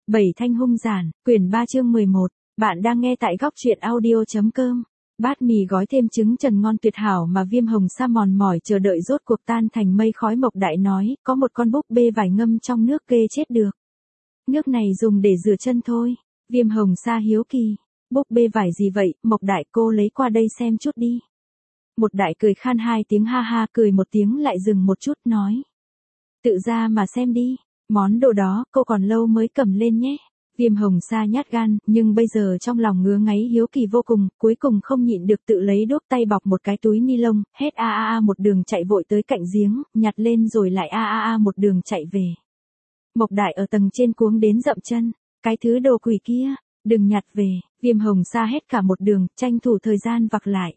Bảy thanh hung giản, quyển 3 chương 11. Bạn đang nghe tại góc truyện audio.com. Bát mì gói thêm trứng trần ngon tuyệt hảo mà Viêm Hồng Sa mòn mỏi chờ đợi rốt cuộc tan thành mây khói. Mộc Đại nói, có một con búp bê vải ngâm trong nước ghê chết được. Nước này dùng để rửa chân thôi. Viêm Hồng Sa hiếu kỳ. Búp bê vải gì vậy, Mộc Đại, cô lấy qua đây xem chút đi. Mộc Đại cười khan hai tiếng, ha ha, cười một tiếng lại dừng một chút nói. Tự ra mà xem đi. Món đồ đó, cô còn lâu mới cầm lên nhé. Viêm Hồng Sa nhát gan, nhưng bây giờ trong lòng ngứa ngáy hiếu kỳ vô cùng, cuối cùng không nhịn được tự lấy đốt tay bọc một cái túi ni lông, hét a a a một đường chạy vội tới cạnh giếng, nhặt lên rồi lại a a a một đường chạy về. Mộc Đại ở tầng trên cuống đến dậm chân, cái thứ đồ quỷ kia, đừng nhặt về. Viêm Hồng Sa hét cả một đường, tranh thủ thời gian vặc lại.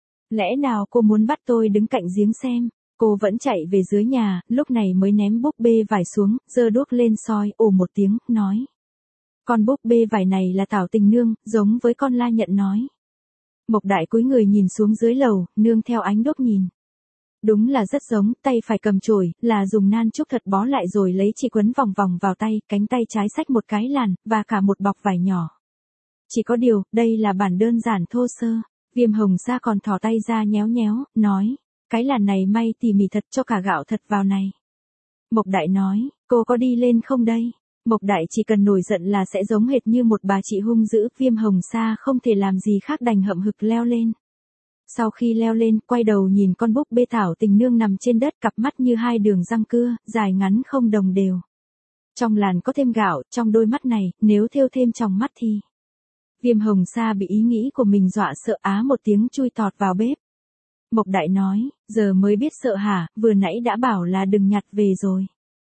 Lẽ nào cô muốn bắt tôi đứng cạnh giếng xem? Cô vẫn chạy về dưới nhà, lúc này mới ném búp bê vải xuống, giơ đuốc lên soi, ồ một tiếng, nói. Con búp bê vải này là Tảo Tình Nương, giống với con La Nhận nói. Mộc Đại cúi người nhìn xuống dưới lầu, nương theo ánh đuốc nhìn. Đúng là rất giống, tay phải cầm chổi, là dùng nan trúc thật bó lại rồi lấy chỉ quấn vòng vòng vào tay, cánh tay trái xách một cái làn, và cả một bọc vải nhỏ. Chỉ có điều, đây là bản đơn giản thô sơ. Viêm Hồng Sa còn thò tay ra nhéo nhéo, nói. Cái làn này may tỉ mỉ thật, cho cả gạo thật vào này. Mộc Đại nói, cô có đi lên không đây? Mộc Đại chỉ cần nổi giận là sẽ giống hệt như một bà chị hung dữ. Viêm Hồng Sa không thể làm gì khác đành hậm hực leo lên. Sau khi leo lên, quay đầu nhìn con búp bê Tảo Tình Nương nằm trên đất, cặp mắt như hai đường răng cưa, dài ngắn không đồng đều. Trong làn có thêm gạo, trong đôi mắt này, nếu thêu thêm tròng mắt thì... Viêm Hồng Sa bị ý nghĩ của mình dọa sợ, á một tiếng chui tọt vào bếp. Mộc Đại nói, giờ mới biết sợ hả, vừa nãy đã bảo là đừng nhặt về rồi.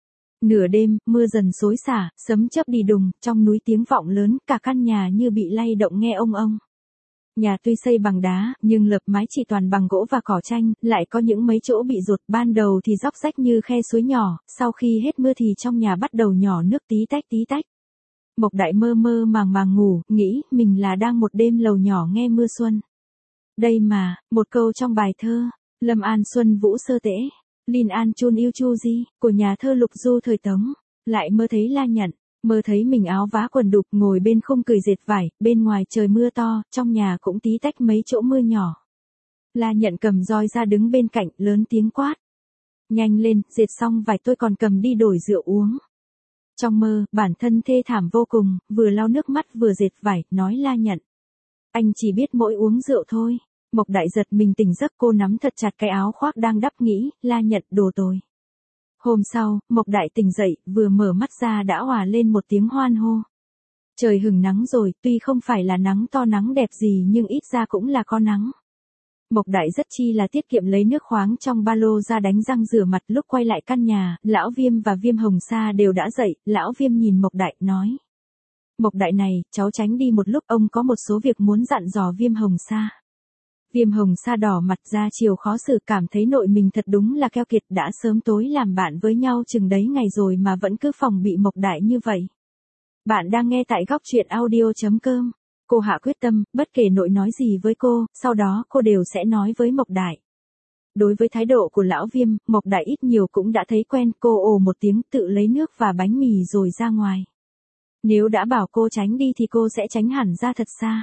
Nửa đêm, mưa dần xối xả, sấm chớp đi đùng, trong núi tiếng vọng lớn, cả căn nhà như bị lay động nghe ông ông. Nhà tuy xây bằng đá, nhưng lợp mái chỉ toàn bằng gỗ và cỏ tranh, lại có những mấy chỗ bị rột, ban đầu thì róc rách như khe suối nhỏ, sau khi hết mưa thì trong nhà bắt đầu nhỏ nước tí tách tí tách. Mộc Đại mơ mơ màng ngủ, nghĩ mình là đang một đêm lầu nhỏ nghe mưa xuân. Đây mà, một câu trong bài thơ, Lâm An Xuân Vũ Sơ Tễ, Linh An Chun Yêu Chu Di, của nhà thơ Lục Du thời Tống, lại mơ thấy La Nhận, mơ thấy mình áo vá quần đục ngồi bên khung cười dệt vải, bên ngoài trời mưa to, trong nhà cũng tí tách mấy chỗ mưa nhỏ. La Nhận cầm roi ra đứng bên cạnh, lớn tiếng quát. Nhanh lên, dệt xong vải tôi còn cầm đi đổi rượu uống. Trong mơ, bản thân thê thảm vô cùng, vừa lau nước mắt vừa dệt vải, nói La Nhận. Anh chỉ biết mỗi uống rượu thôi. Mộc Đại giật mình tỉnh giấc, cô nắm thật chặt cái áo khoác đang đắp, nghĩ, La Nhận đồ tồi. Hôm sau, Mộc Đại tỉnh dậy, vừa mở mắt ra đã òa lên một tiếng hoan hô. Trời hừng nắng rồi, tuy không phải là nắng to nắng đẹp gì nhưng ít ra cũng là có nắng. Mộc Đại rất chi là tiết kiệm lấy nước khoáng trong ba lô ra đánh răng rửa mặt. Lúc quay lại căn nhà, Lão Viêm và Viêm Hồng Sa đều đã dậy. Lão Viêm nhìn Mộc Đại, nói. Mộc Đại này, cháu tránh đi một lúc, ông có một số việc muốn dặn dò Viêm Hồng Sa. Viêm Hồng Sa đỏ mặt ra chiều khó xử, cảm thấy nội mình thật đúng là keo kiệt, đã sớm tối làm bạn với nhau chừng đấy ngày rồi mà vẫn cứ phòng bị Mộc Đại như vậy. Bạn đang nghe tại góc truyện audio.com. Cô hạ quyết tâm, bất kể nội nói gì với cô, sau đó cô đều sẽ nói với Mộc Đại. Đối với thái độ của Lão Viêm, Mộc Đại ít nhiều cũng đã thấy quen, cô ồ một tiếng tự lấy nước và bánh mì rồi ra ngoài. Nếu đã bảo cô tránh đi thì cô sẽ tránh hẳn ra thật xa.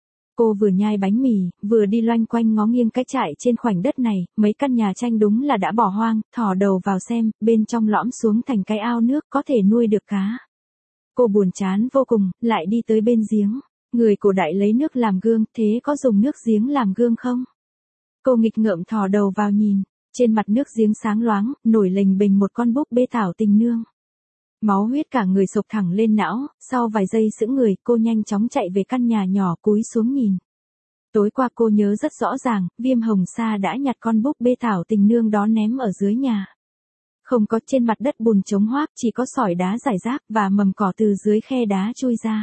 Cô vừa nhai bánh mì, vừa đi loanh quanh ngó nghiêng cái trại trên khoảnh đất này, mấy căn nhà tranh đúng là đã bỏ hoang, thò đầu vào xem, bên trong lõm xuống thành cái ao nước có thể nuôi được cá. Cô buồn chán vô cùng, lại đi tới bên giếng. Người cổ đại lấy nước làm gương, thế có dùng nước giếng làm gương không? Cô nghịch ngợm thò đầu vào nhìn, trên mặt nước giếng sáng loáng, nổi lềnh bềnh một con búp bê Tảo Tình Nương. Máu huyết cả người sộc thẳng lên não, sau vài giây sững người, cô nhanh chóng chạy về căn nhà nhỏ cúi xuống nhìn. Tối qua cô nhớ rất rõ ràng, Viêm Hồng Sa đã nhặt con búp bê Tảo Tình Nương đó ném ở dưới nhà. Không có, trên mặt đất bùn trống hoác, chỉ có sỏi đá rải rác và mầm cỏ từ dưới khe đá chui ra.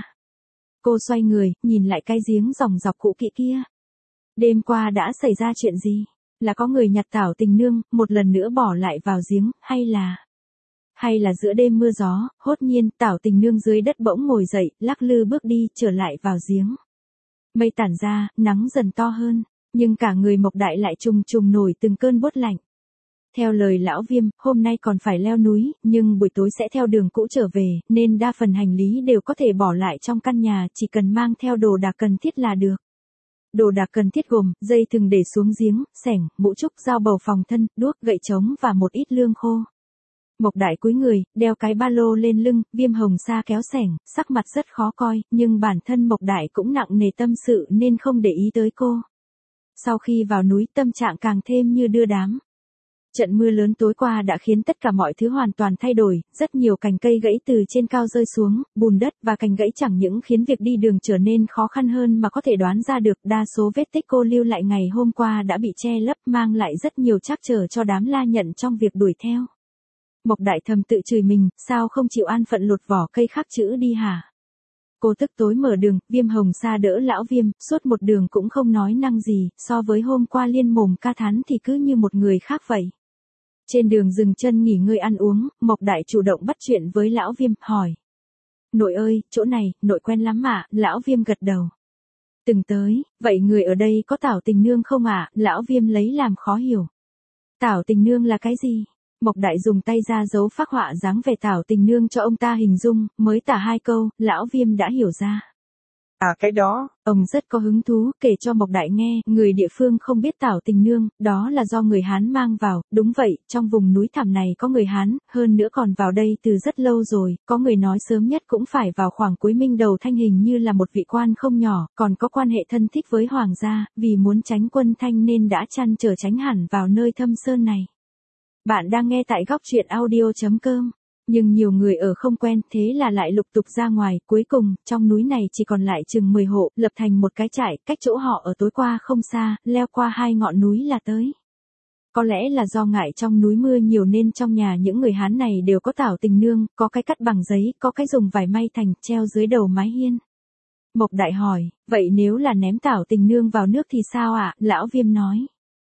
Cô xoay người, nhìn lại cái giếng ròng rọc cũ kỹ kia. Đêm qua đã xảy ra chuyện gì? Là có người nhặt Tảo Tình Nương, một lần nữa bỏ lại vào giếng, hay là giữa đêm mưa gió, hốt nhiên, Tảo Tình Nương dưới đất bỗng ngồi dậy, lắc lư bước đi, trở lại vào giếng. Mây tản ra, nắng dần to hơn, nhưng cả người Mộc Đại lại trùng trùng nổi từng cơn buốt lạnh. Theo lời lão Viêm, hôm nay còn phải leo núi, nhưng buổi tối sẽ theo đường cũ trở về, nên đa phần hành lý đều có thể bỏ lại trong căn nhà, chỉ cần mang theo đồ đạc cần thiết là được. Đồ đạc cần thiết gồm, dây thừng để xuống giếng, xẻng, mũ trúc, dao bầu phòng thân, đuốc, gậy trống và một ít lương khô. Mộc Đại cúi người, đeo cái ba lô lên lưng, Viêm Hồng Sa kéo xẻng, sắc mặt rất khó coi, nhưng bản thân Mộc Đại cũng nặng nề tâm sự nên không để ý tới cô. Sau khi vào núi, tâm trạng càng thêm như đưa đám. Trận mưa lớn tối qua đã khiến tất cả mọi thứ hoàn toàn thay đổi, rất nhiều cành cây gãy từ trên cao rơi xuống, bùn đất và cành gãy chẳng những khiến việc đi đường trở nên khó khăn hơn mà có thể đoán ra được đa số vết tích cô lưu lại ngày hôm qua đã bị che lấp, mang lại rất nhiều trắc trở cho đám La Nhận trong việc đuổi theo. Mộc Đại thầm tự chửi mình, sao không chịu an phận lột vỏ cây khắc chữ đi hả? Cô tức tối mở đường, Viêm Hồng Sa đỡ lão Viêm, suốt một đường cũng không nói năng gì, so với hôm qua liên mồm ca thán thì cứ như một người khác vậy. Trên đường dừng chân nghỉ ngơi ăn uống, Mộc Đại chủ động bắt chuyện với lão Viêm, hỏi. Nội ơi, chỗ này, nội quen lắm ạ, lão Viêm gật đầu. Từng tới, vậy người ở đây có Tảo Tình Nương không ạ? Lão Viêm lấy làm khó hiểu. Tảo Tình Nương là cái gì? Mộc Đại dùng tay ra dấu phác họa dáng về Tảo Tình Nương cho ông ta hình dung, mới tả 2 câu, lão Viêm đã hiểu ra. À cái đó, ông rất có hứng thú, kể cho Mộc Đại nghe, người địa phương không biết Tảo Tình Nương, đó là do người Hán mang vào, đúng vậy, trong vùng núi thẳm này có người Hán, hơn nữa còn vào đây từ rất lâu rồi, có người nói sớm nhất cũng phải vào khoảng cuối Minh đầu Thanh, hình như là một vị quan không nhỏ, còn có quan hệ thân thích với hoàng gia, vì muốn tránh quân Thanh nên đã trăn trở tránh hẳn vào nơi thâm sơn này. Bạn đang nghe tại góc truyện audio.com. Nhưng nhiều người ở không quen, thế là lại lục tục ra ngoài, cuối cùng, trong núi này chỉ còn lại chừng 10 hộ, lập thành một cái trại, cách chỗ họ ở tối qua không xa, leo qua 2 ngọn núi là tới. Có lẽ là do ngại trong núi mưa nhiều nên trong nhà những người Hán này đều có Tảo Tình Nương, có cái cắt bằng giấy, có cái dùng vải may thành, treo dưới đầu mái hiên. Mộc Đại hỏi, vậy nếu là ném Tảo Tình Nương vào nước thì sao ạ? Lão Viêm nói.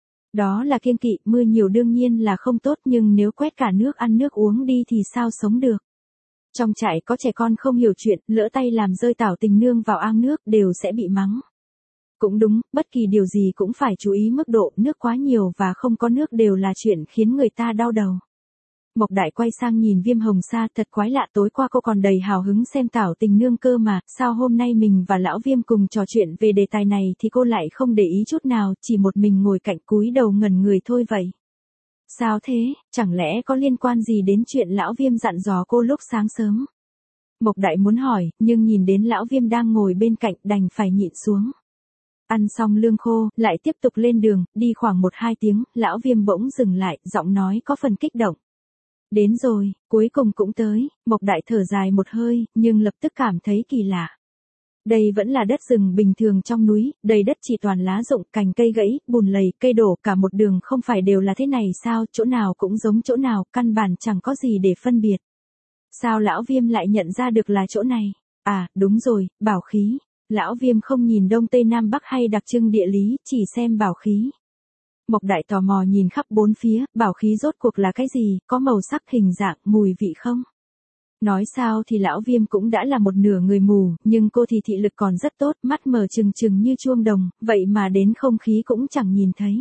Đó là kiêng kỵ, mưa nhiều đương nhiên là không tốt, nhưng nếu quét cả nước ăn nước uống đi thì sao sống được. Trong trại có trẻ con không hiểu chuyện, lỡ tay làm rơi Tảo Tình Nương vào ao nước đều sẽ bị mắng. Cũng đúng, bất kỳ điều gì cũng phải chú ý mức độ, nước quá nhiều và không có nước đều là chuyện khiến người ta đau đầu. Mộc Đại quay sang nhìn Viêm Hồng Sa, thật quái lạ, tối qua cô còn đầy hào hứng xem Tảo Tình Nương cơ mà, sao hôm nay mình và lão Viêm cùng trò chuyện về đề tài này thì cô lại không để ý chút nào, chỉ một mình ngồi cạnh cúi đầu ngẩn người thôi vậy. Sao thế, chẳng lẽ có liên quan gì đến chuyện lão Viêm dặn dò cô lúc sáng sớm? Mộc Đại muốn hỏi, nhưng nhìn đến lão Viêm đang ngồi bên cạnh đành phải nhịn xuống. Ăn xong lương khô, lại tiếp tục lên đường, đi khoảng 1-2 tiếng, lão Viêm bỗng dừng lại, giọng nói có phần kích động. Đến rồi, cuối cùng cũng tới, Mộc Đại thở dài một hơi, nhưng lập tức cảm thấy kỳ lạ. Đây vẫn là đất rừng bình thường trong núi, đầy đất chỉ toàn lá rụng, cành cây gãy, bùn lầy, cây đổ, cả một đường không phải đều là thế này sao, chỗ nào cũng giống chỗ nào, căn bản chẳng có gì để phân biệt. Sao lão Viêm lại nhận ra được là chỗ này? À, đúng rồi, bảo khí. Lão Viêm không nhìn đông tây nam bắc hay đặc trưng địa lý, chỉ xem bảo khí. Mộc Đại tò mò nhìn khắp bốn phía, bảo khí rốt cuộc là cái gì, có màu sắc, hình dạng, mùi vị không? Nói sao thì lão Viêm cũng đã là một nửa người mù, nhưng cô thì thị lực còn rất tốt, mắt mở trừng trừng như chuông đồng, vậy mà đến không khí cũng chẳng nhìn thấy.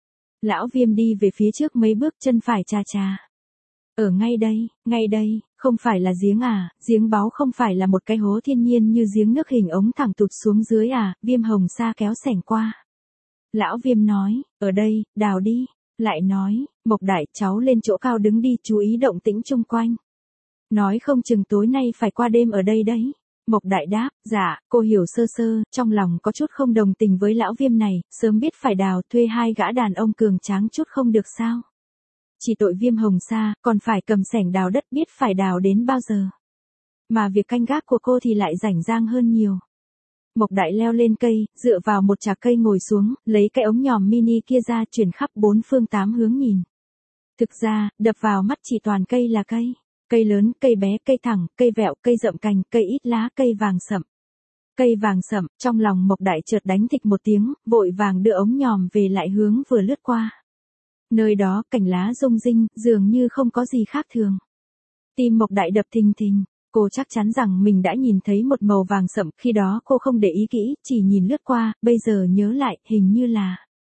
Lão Viêm đi về phía trước mấy bước, chân phải chà chà. Ở ngay đây, không phải là giếng à, giếng báu không phải là một cái hố thiên nhiên như giếng nước hình ống thẳng tụt xuống dưới à, Viêm Hồng Sa kéo xẻng qua. Lão Viêm nói, ở đây, đào đi, lại nói, Mộc Đại cháu lên chỗ cao đứng đi, chú ý động tĩnh chung quanh. Nói không chừng tối nay phải qua đêm ở đây đấy. Mộc Đại đáp, dạ, cô hiểu sơ sơ, trong lòng có chút không đồng tình với lão Viêm này, sớm biết phải đào, thuê 2 gã đàn ông cường tráng chút không được sao. Chỉ tội Viêm Hồng Sa, còn phải cầm xẻng đào đất, biết phải đào đến bao giờ. Mà việc canh gác của cô thì lại rảnh rang hơn nhiều. Mộc Đại leo lên cây, dựa vào một chạc cây ngồi xuống, lấy cái ống nhòm mini kia ra, chuyển khắp 4 phương 8 hướng nhìn. Thực ra, đập vào mắt chỉ toàn cây là cây. Cây lớn, cây bé, cây thẳng, cây vẹo, cây rậm cành, cây ít lá, cây vàng sậm. Cây vàng sậm, trong lòng Mộc Đại chợt đánh thịch một tiếng, vội vàng đưa ống nhòm về lại hướng vừa lướt qua. Nơi đó, cành lá rung rinh, dường như không có gì khác thường. Tim Mộc Đại đập thình thình, cô chắc chắn rằng mình đã nhìn thấy một màu vàng sậm, khi đó cô không để ý kỹ, chỉ nhìn lướt qua, bây giờ nhớ lại, hình như là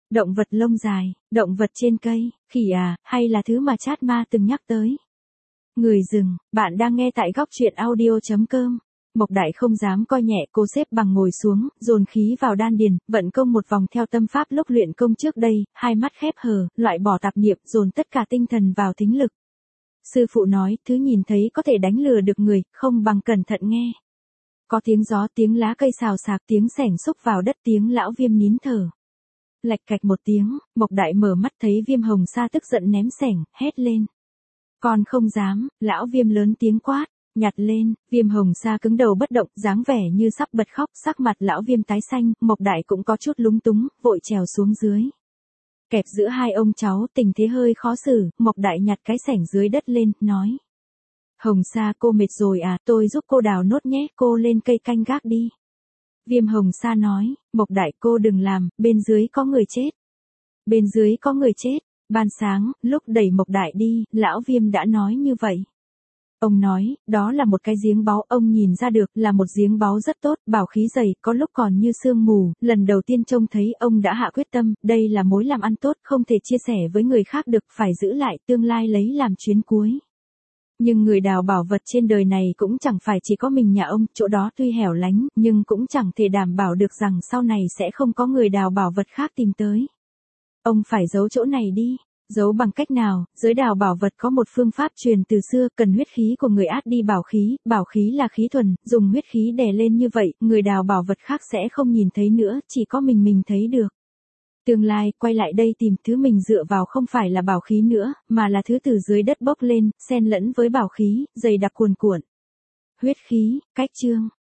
Động vật lông dài, động vật trên cây, khỉ à, hay là thứ mà Chát Ma từng nhắc tới. Người rừng, bạn đang nghe tại góc truyện audio.com. Mộc Đại không dám coi nhẹ, cô xếp bằng ngồi xuống, dồn khí vào đan điền, vận công một vòng theo tâm pháp lúc luyện công trước đây, hai mắt khép hờ, loại bỏ tạp niệm, dồn tất cả tinh thần vào thính lực. Sư phụ nói, thứ nhìn thấy có thể đánh lừa được người, không bằng cẩn thận nghe. Có tiếng gió, tiếng lá cây xào xạc, tiếng xẻng xúc vào đất, tiếng lão Viêm nín thở. Lạch cạch một tiếng, Mộc Đại mở mắt thấy Viêm Hồng Sa tức giận ném xẻng, hét lên. Con không dám, lão Viêm lớn tiếng quát, nhặt lên, Viêm Hồng Sa cứng đầu bất động, dáng vẻ như sắp bật khóc, sắc mặt lão Viêm tái xanh, Mộc Đại cũng có chút lúng túng, vội trèo xuống dưới. Kẹp giữa hai ông cháu, tình thế hơi khó xử, Mộc Đại nhặt cái xẻng dưới đất lên, nói. Hồng Sa cô mệt rồi à, tôi giúp cô đào nốt nhé, cô lên cây canh gác đi. Viêm Hồng Sa nói, Mộc Đại cô đừng làm, bên dưới có người chết. Bên dưới có người chết, ban sáng, lúc đẩy Mộc Đại đi, lão Viêm đã nói như vậy. Ông nói, đó là một cái giếng báu, ông nhìn ra được là một giếng báu rất tốt, bảo khí dày, có lúc còn như sương mù, lần đầu tiên trông thấy ông đã hạ quyết tâm, đây là mối làm ăn tốt, không thể chia sẻ với người khác được, phải giữ lại, tương lai lấy làm chuyến cuối. Nhưng người đào bảo vật trên đời này cũng chẳng phải chỉ có mình nhà ông, chỗ đó tuy hẻo lánh, nhưng cũng chẳng thể đảm bảo được rằng sau này sẽ không có người đào bảo vật khác tìm tới. Ông phải giấu chỗ này đi. Giấu bằng cách nào? Giới đào bảo vật có một phương pháp truyền từ xưa, cần huyết khí của người át đi bảo khí là khí thuần, dùng huyết khí đè lên như vậy, người đào bảo vật khác sẽ không nhìn thấy nữa, chỉ có mình thấy được. Tương lai, quay lại đây tìm thứ mình dựa vào không phải là bảo khí nữa, mà là thứ từ dưới đất bốc lên, xen lẫn với bảo khí, dày đặc cuồn cuộn. Huyết khí, cách chương,